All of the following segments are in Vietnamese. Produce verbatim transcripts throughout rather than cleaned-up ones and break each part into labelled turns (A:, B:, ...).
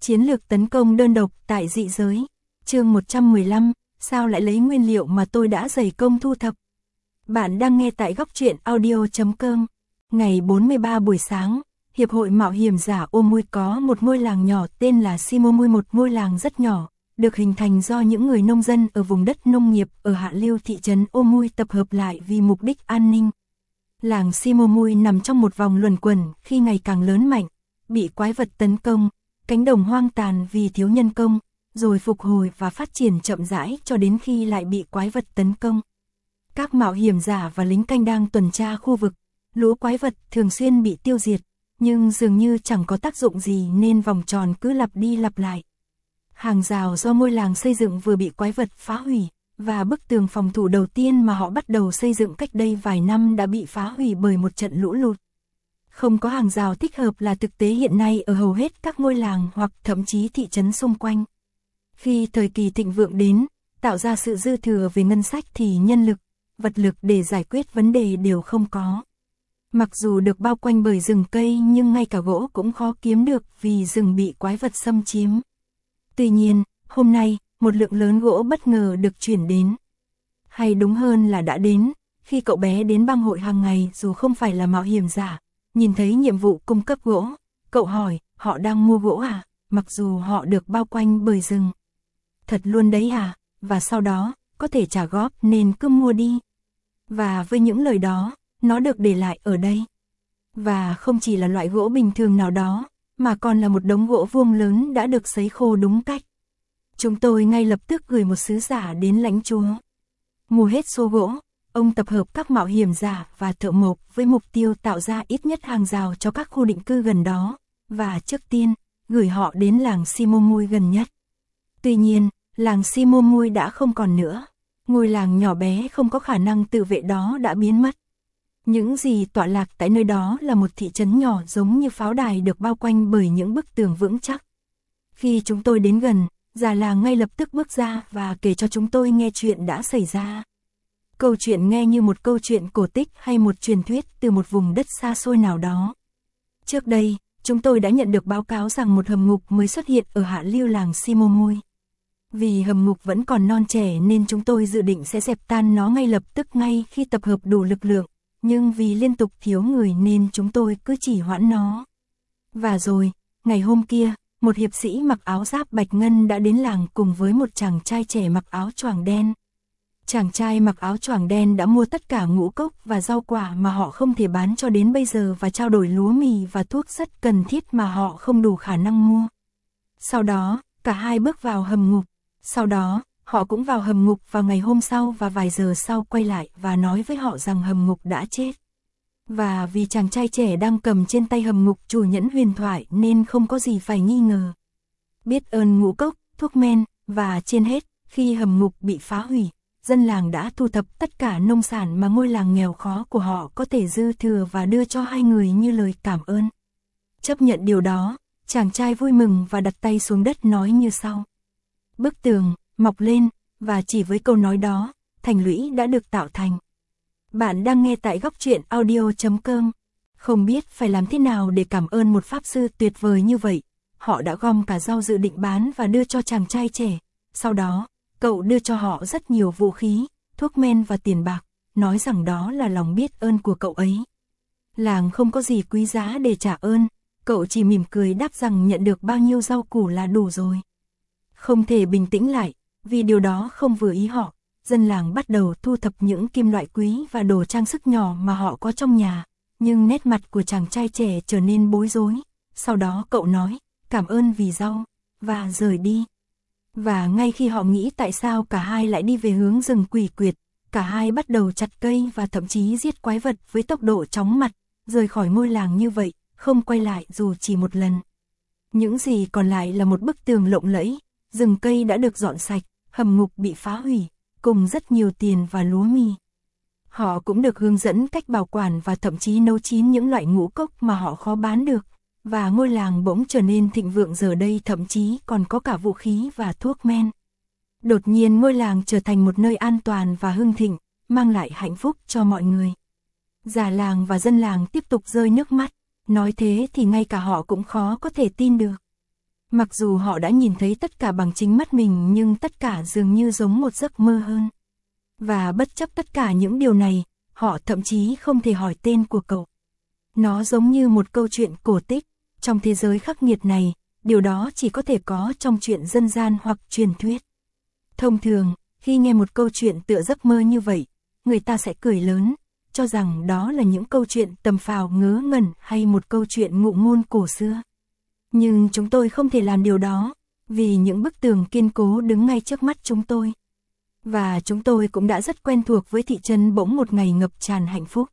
A: Chiến lược tấn công đơn độc tại dị giới. Chương một trăm mười lăm, sao lại lấy nguyên liệu mà tôi đã dày công thu thập. Bạn đang nghe tại góc truyện audio chấm com. Ngày bốn mươi ba buổi sáng, Hiệp hội Mạo hiểm giả Omui có một ngôi làng nhỏ tên là Shimomui, một ngôi làng rất nhỏ, được hình thành do những người nông dân ở vùng đất nông nghiệp ở hạ lưu thị trấn Omui tập hợp lại vì mục đích an ninh. Làng Shimomui nằm trong một vòng luẩn quẩn khi ngày càng lớn mạnh, bị quái vật tấn công, cánh đồng hoang tàn vì thiếu nhân công, rồi phục hồi và phát triển chậm rãi cho đến khi lại bị quái vật tấn công. Các mạo hiểm giả và lính canh đang tuần tra khu vực, lũ quái vật thường xuyên bị tiêu diệt, nhưng dường như chẳng có tác dụng gì nên vòng tròn cứ lặp đi lặp lại. Hàng rào do ngôi làng xây dựng vừa bị quái vật phá hủy, và bức tường phòng thủ đầu tiên mà họ bắt đầu xây dựng cách đây vài năm đã bị phá hủy bởi một trận lũ lụt. Không có hàng rào thích hợp là thực tế hiện nay ở hầu hết các ngôi làng hoặc thậm chí thị trấn xung quanh. Khi thời kỳ thịnh vượng đến, tạo ra sự dư thừa về ngân sách thì nhân lực, vật lực để giải quyết vấn đề đều không có. Mặc dù được bao quanh bởi rừng cây nhưng ngay cả gỗ cũng khó kiếm được vì rừng bị quái vật xâm chiếm. Tuy nhiên, hôm nay, một lượng lớn gỗ bất ngờ được chuyển đến. Hay đúng hơn là đã đến, khi cậu bé đến bang hội hàng ngày dù không phải là mạo hiểm giả, nhìn thấy nhiệm vụ cung cấp gỗ, cậu hỏi, họ đang mua gỗ à, mặc dù họ được bao quanh bởi rừng. Thật luôn đấy à, và sau đó, có thể trả góp nên cứ mua đi. Và với những lời đó, nó được để lại ở đây. Và không chỉ là loại gỗ bình thường nào đó, mà còn là một đống gỗ vuông lớn đã được sấy khô đúng cách. Chúng tôi ngay lập tức gửi một sứ giả đến lãnh chúa. Mua hết số gỗ, ông tập hợp các mạo hiểm giả và thợ mộc với mục tiêu tạo ra ít nhất hàng rào cho các khu định cư gần đó, và trước tiên, gửi họ đến làng Shimomui gần nhất. Tuy nhiên, làng Shimomui đã không còn nữa. Ngôi làng nhỏ bé không có khả năng tự vệ đó đã biến mất. Những gì tọa lạc tại nơi đó là một thị trấn nhỏ giống như pháo đài được bao quanh bởi những bức tường vững chắc. Khi chúng tôi đến gần, già làng ngay lập tức bước ra và kể cho chúng tôi nghe chuyện đã xảy ra. Câu chuyện nghe như một câu chuyện cổ tích hay một truyền thuyết từ một vùng đất xa xôi nào đó. Trước đây, chúng tôi đã nhận được báo cáo rằng một hầm ngục mới xuất hiện ở hạ lưu làng Shimomui. Vì hầm ngục vẫn còn non trẻ nên chúng tôi dự định sẽ dẹp tan nó ngay lập tức ngay khi tập hợp đủ lực lượng, nhưng vì liên tục thiếu người nên chúng tôi cứ chỉ hoãn nó. Và rồi, ngày hôm kia, một hiệp sĩ mặc áo giáp bạch ngân đã đến làng cùng với một chàng trai trẻ mặc áo choàng đen. Chàng trai mặc áo choàng đen đã mua tất cả ngũ cốc và rau quả mà họ không thể bán cho đến bây giờ và trao đổi lúa mì và thuốc rất cần thiết mà họ không đủ khả năng mua. Sau đó, cả hai bước vào hầm ngục. Sau đó, họ cũng vào hầm ngục vào ngày hôm sau và vài giờ sau quay lại và nói với họ rằng hầm ngục đã chết. Và vì chàng trai trẻ đang cầm trên tay hầm ngục chủ nhẫn huyền thoại nên không có gì phải nghi ngờ. Biết ơn ngũ cốc, thuốc men, và trên hết, khi hầm ngục bị phá hủy, dân làng đã thu thập tất cả nông sản mà ngôi làng nghèo khó của họ có thể dư thừa và đưa cho hai người như lời cảm ơn. Chấp nhận điều đó, chàng trai vui mừng và đặt tay xuống đất nói như sau. Bức tường mọc lên, và chỉ với câu nói đó, thành lũy đã được tạo thành. Bạn đang nghe tại góc truyện audio chấm com. Không biết phải làm thế nào để cảm ơn một pháp sư tuyệt vời như vậy. Họ đã gom cả rau dự định bán và đưa cho chàng trai trẻ. Sau đó, cậu đưa cho họ rất nhiều vũ khí, thuốc men và tiền bạc, nói rằng đó là lòng biết ơn của cậu ấy. Làng không có gì quý giá để trả ơn, cậu chỉ mỉm cười đáp rằng nhận được bao nhiêu rau củ là đủ rồi. Không thể bình tĩnh lại, vì điều đó không vừa ý họ, dân làng bắt đầu thu thập những kim loại quý và đồ trang sức nhỏ mà họ có trong nhà, nhưng nét mặt của chàng trai trẻ trở nên bối rối. Sau đó cậu nói, cảm ơn vì rau, và rời đi. Và ngay khi họ nghĩ tại sao cả hai lại đi về hướng rừng quỷ quyệt, cả hai bắt đầu chặt cây và thậm chí giết quái vật với tốc độ chóng mặt, rời khỏi ngôi làng như vậy, không quay lại dù chỉ một lần. Những gì còn lại là một bức tường lộng lẫy, rừng cây đã được dọn sạch, hầm ngục bị phá hủy, cùng rất nhiều tiền và lúa mì. Họ cũng được hướng dẫn cách bảo quản và thậm chí nấu chín những loại ngũ cốc mà họ khó bán được, và ngôi làng bỗng trở nên thịnh vượng, giờ đây thậm chí còn có cả vũ khí và thuốc men. Đột nhiên ngôi làng trở thành một nơi an toàn và hưng thịnh, mang lại hạnh phúc cho mọi người. Già làng và dân làng tiếp tục rơi nước mắt, nói thế thì ngay cả họ cũng khó có thể tin được. Mặc dù họ đã nhìn thấy tất cả bằng chính mắt mình nhưng tất cả dường như giống một giấc mơ hơn. Và bất chấp tất cả những điều này, họ thậm chí không thể hỏi tên của cậu. Nó giống như một câu chuyện cổ tích, trong thế giới khắc nghiệt này, điều đó chỉ có thể có trong chuyện dân gian hoặc truyền thuyết. Thông thường, khi nghe một câu chuyện tựa giấc mơ như vậy, người ta sẽ cười lớn, cho rằng đó là những câu chuyện tầm phào ngớ ngẩn hay một câu chuyện ngụ ngôn cổ xưa. Nhưng chúng tôi không thể làm điều đó, vì những bức tường kiên cố đứng ngay trước mắt chúng tôi. Và chúng tôi cũng đã rất quen thuộc với thị trấn bỗng một ngày ngập tràn hạnh phúc.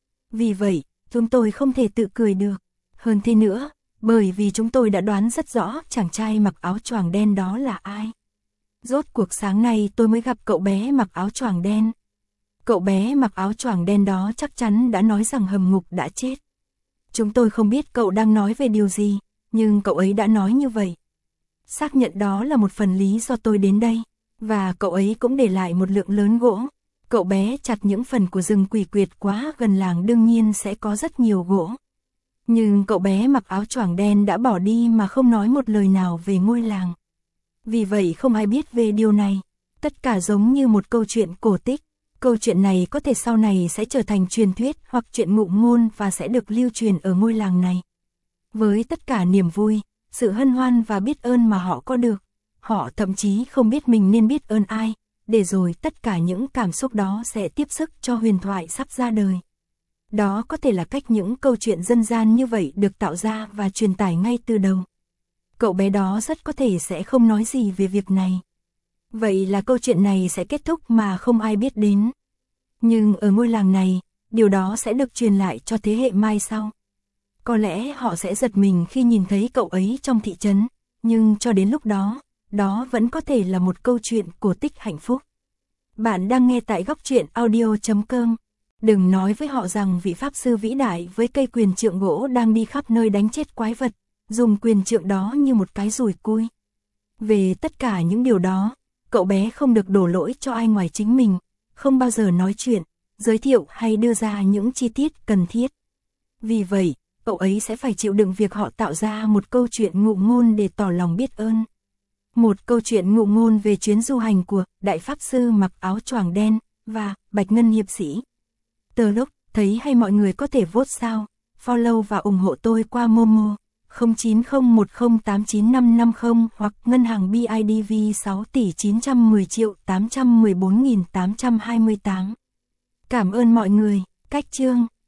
A: Vì vậy, chúng tôi không thể tự cười được. Hơn thế nữa, bởi vì chúng tôi đã đoán rất rõ chàng trai mặc áo choàng đen đó là ai. Rốt cuộc sáng nay tôi mới gặp cậu bé mặc áo choàng đen. Cậu bé mặc áo choàng đen đó chắc chắn đã nói rằng hầm ngục đã chết. Chúng tôi không biết cậu đang nói về điều gì, nhưng cậu ấy đã nói như vậy. Xác nhận đó là một phần lý do tôi đến đây, và cậu ấy cũng để lại một lượng lớn gỗ. Cậu bé chặt những phần của rừng quỷ quyệt quá gần làng đương nhiên sẽ có rất nhiều gỗ. Nhưng cậu bé mặc áo choàng đen đã bỏ đi mà không nói một lời nào về ngôi làng. Vì vậy không ai biết về điều này. Tất cả giống như một câu chuyện cổ tích. Câu chuyện này có thể sau này sẽ trở thành truyền thuyết hoặc chuyện ngụ ngôn và sẽ được lưu truyền ở ngôi làng này. Với tất cả niềm vui, sự hân hoan và biết ơn mà họ có được, họ thậm chí không biết mình nên biết ơn ai, để rồi tất cả những cảm xúc đó sẽ tiếp sức cho huyền thoại sắp ra đời. Đó có thể là cách những câu chuyện dân gian như vậy được tạo ra và truyền tải ngay từ đầu. Cậu bé đó rất có thể sẽ không nói gì về việc này. Vậy là câu chuyện này sẽ kết thúc mà không ai biết đến. Nhưng ở ngôi làng này, điều đó sẽ được truyền lại cho thế hệ mai sau. Có lẽ họ sẽ giật mình khi nhìn thấy cậu ấy trong thị trấn, nhưng cho đến lúc đó, đó vẫn có thể là một câu chuyện cổ tích hạnh phúc. Bạn đang nghe tại góc truyện audio chấm com. Đừng nói với họ rằng vị pháp sư vĩ đại với cây quyền trượng gỗ đang đi khắp nơi đánh chết quái vật, dùng quyền trượng đó như một cái dùi cui. Về tất cả những điều đó, cậu bé không được đổ lỗi cho ai ngoài chính mình, không bao giờ nói chuyện, giới thiệu hay đưa ra những chi tiết cần thiết. Vì vậy, cậu ấy sẽ phải chịu đựng việc họ tạo ra một câu chuyện ngụ ngôn để tỏ lòng biết ơn. Một câu chuyện ngụ ngôn về chuyến du hành của Đại Pháp Sư mặc áo choàng đen và Bạch Ngân Hiệp Sĩ. Tờ lúc thấy hay mọi người có thể vote sao, follow và ủng hộ tôi qua Momo không chín không một không tám chín năm năm không hoặc ngân hàng bê i đê vê sáu tỷ chín trăm mười triệu tám trăm mười bốn nghìn tám trăm hai mươi tám. Cảm ơn mọi người. Cách chương